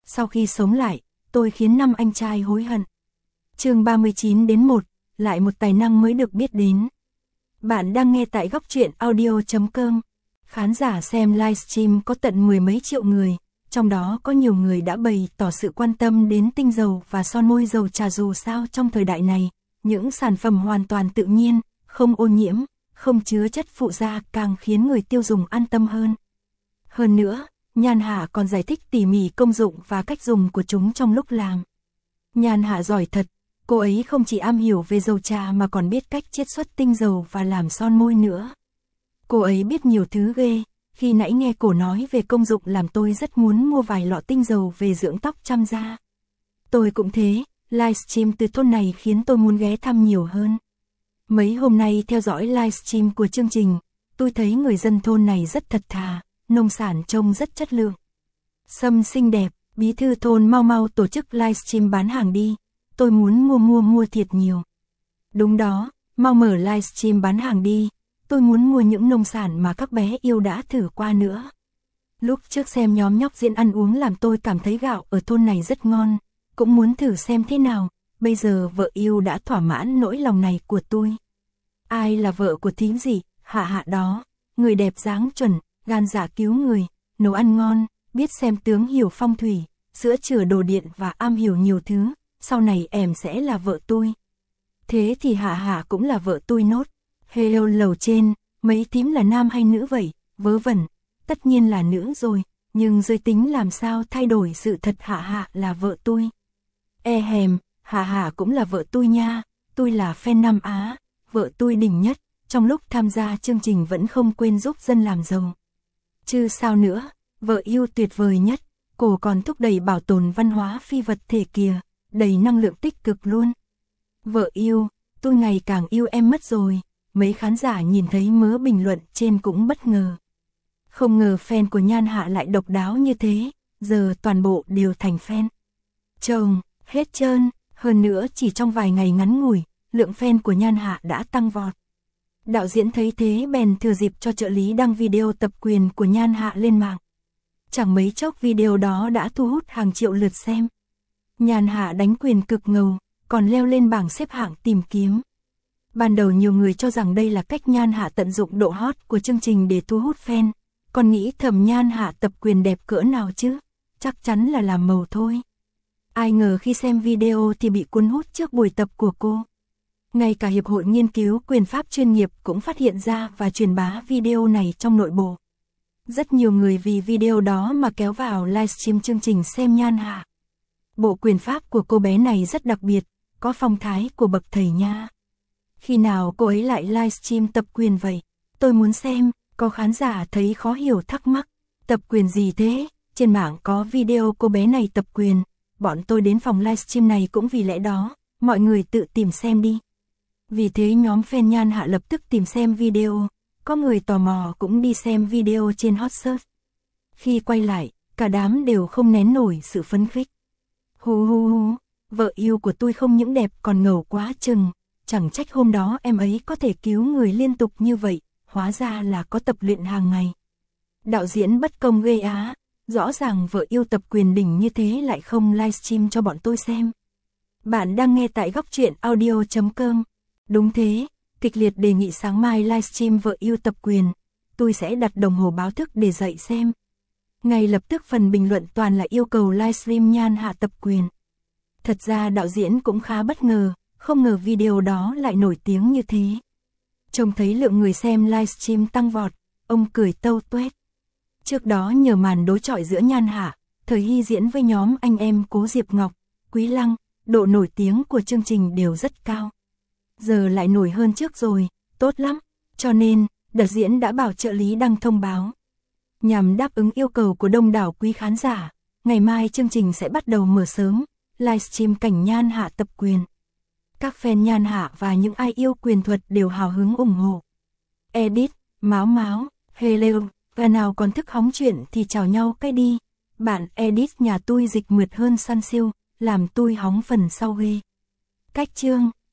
sau khi sống lại, tôi khiến 5 anh trai hối hận. Chương 39-1, lại một tài năng mới được biết đến. Bạn đang nghe tại góc truyện audio.com. Khán giả xem livestream có tận 10 mấy triệu người, trong đó có nhiều người đã bày tỏ sự quan tâm đến tinh dầu và son môi dầu trà. Dù sao trong thời đại này, những sản phẩm hoàn toàn tự nhiên, không ô nhiễm, không chứa chất phụ gia càng khiến người tiêu dùng an tâm hơn. Hơn nữa, Nhan Hạ còn giải thích tỉ mỉ công dụng và cách dùng của chúng trong lúc làm. Nhan Hạ giỏi thật, cô ấy không chỉ am hiểu về dầu trà mà còn biết cách chiết xuất tinh dầu và làm son môi nữa. Cô ấy biết nhiều thứ ghê, khi nãy nghe cô nói về công dụng làm tôi rất muốn mua vài lọ tinh dầu về dưỡng tóc chăm da. Tôi cũng thế, livestream từ thôn này khiến tôi muốn ghé thăm nhiều hơn. Mấy hôm nay theo dõi livestream của chương trình, tôi thấy người dân thôn này rất thật thà, nông sản trông rất chất lượng. Sâm xinh đẹp, bí thư thôn mau tổ chức livestream bán hàng đi, tôi muốn mua thiệt nhiều. Đúng đó, mau mở livestream bán hàng đi, tôi muốn mua những nông sản mà các bé yêu đã thử qua nữa. Lúc trước xem nhóm nhóc diễn ăn uống làm tôi cảm thấy gạo ở thôn này rất ngon, cũng muốn thử xem thế nào, bây giờ vợ yêu đã thỏa mãn nỗi lòng này của tôi. Ai là vợ của thím gì? Hạ Hạ đó, người đẹp dáng chuẩn, gan dạ cứu người, nấu ăn ngon, biết xem tướng hiểu phong thủy, sữa chữa đồ điện và am hiểu nhiều thứ, sau này em sẽ là vợ tôi. Thế thì Hạ Hạ cũng là vợ tôi nốt. Hello lầu trên, mấy thím là nam hay nữ vậy? Vớ vẩn, tất nhiên là nữ rồi, nhưng giới tính làm sao thay đổi sự thật. Hạ Hạ là vợ tôi. E hèm, Hạ Hạ cũng là vợ tôi nha, tôi là fan Nam Á, vợ tôi đỉnh nhất, trong lúc tham gia chương trình vẫn không quên giúp dân làm giàu. Chứ sao nữa, vợ yêu tuyệt vời nhất, cô còn thúc đẩy bảo tồn văn hóa phi vật thể kìa, đầy năng lượng tích cực luôn. Vợ yêu, tôi ngày càng yêu em mất rồi. Mấy khán giả nhìn thấy mớ bình luận trên cũng bất ngờ. Không ngờ fan của Nhan Hạ lại độc đáo như thế, giờ toàn bộ đều thành fan. Chồng, hết trơn, hơn nữa chỉ trong vài ngày ngắn ngủi, lượng fan của Nhan Hạ đã tăng vọt. Đạo diễn thấy thế bèn thừa dịp cho trợ lý đăng video tập quyền của Nhan Hạ lên mạng. Chẳng mấy chốc video đó đã thu hút hàng triệu lượt xem. Nhan Hạ đánh quyền cực ngầu, còn leo lên bảng xếp hạng tìm kiếm. Ban đầu nhiều người cho rằng đây là cách Nhan Hạ tận dụng độ hot của chương trình để thu hút fan, còn nghĩ thầm Nhan Hạ tập quyền đẹp cỡ nào chứ, chắc chắn là làm màu thôi. Ai ngờ khi xem video thì bị cuốn hút trước buổi tập của cô. Ngay cả Hiệp hội Nghiên cứu Quyền pháp chuyên nghiệp cũng phát hiện ra và truyền bá video này trong nội bộ. Rất nhiều người vì video đó mà kéo vào livestream chương trình xem Nhan Hạ. Bộ quyền pháp của cô bé này rất đặc biệt, có phong thái của bậc thầy nha. Khi nào cô ấy lại livestream tập quyền vậy? Tôi muốn xem. Có khán giả thấy khó hiểu thắc mắc. Tập quyền gì thế? Trên mạng có video cô bé này tập quyền. Bọn tôi đến phòng livestream này cũng vì lẽ đó. Mọi người tự tìm xem đi. Vì thế nhóm fan Nhan Hạ lập tức tìm xem video. Có người tò mò cũng đi xem video trên hot search. Khi quay lại, cả đám đều không nén nổi sự phấn khích. Hu, vợ yêu của tôi không những đẹp còn ngầu quá chừng. Chẳng trách hôm đó em ấy có thể cứu người liên tục như vậy, hóa ra là có tập luyện hàng ngày. Đạo diễn bất công ghê á, rõ ràng vợ yêu tập quyền đỉnh như thế lại không livestream cho bọn tôi xem. Bạn đang nghe tại góc truyện audio.com. Đúng thế, kịch liệt đề nghị sáng mai livestream vợ yêu tập quyền, tôi sẽ đặt đồng hồ báo thức để dậy xem. Ngay lập tức phần bình luận toàn là yêu cầu livestream Nhan Hạ tập quyền. Thật ra đạo diễn cũng khá bất ngờ. Không ngờ video đó lại nổi tiếng như thế. Trông thấy lượng người xem livestream tăng vọt, ông cười tâu tuét. Trước đó nhờ màn đối chọi giữa Nhan Hạ, Thời Hy diễn với nhóm anh em Cố Diệp Ngọc, Quý Lăng, độ nổi tiếng của chương trình đều rất cao. Giờ lại nổi hơn trước rồi, tốt lắm. Cho nên, đạo diễn đã bảo trợ lý đăng thông báo. Nhằm đáp ứng yêu cầu của đông đảo quý khán giả, ngày mai chương trình sẽ bắt đầu mở sớm, livestream cảnh Nhan Hạ tập quyền. Các fan Nhan Hạ và những ai yêu quyền thuật đều hào hứng ủng hộ. Edit, Máu, hello, và nào còn thức hóng chuyện thì chào nhau cái đi. Bạn Edit nhà tôi dịch mượt hơn săn siêu, làm tôi hóng phần sau ghê. Cách chương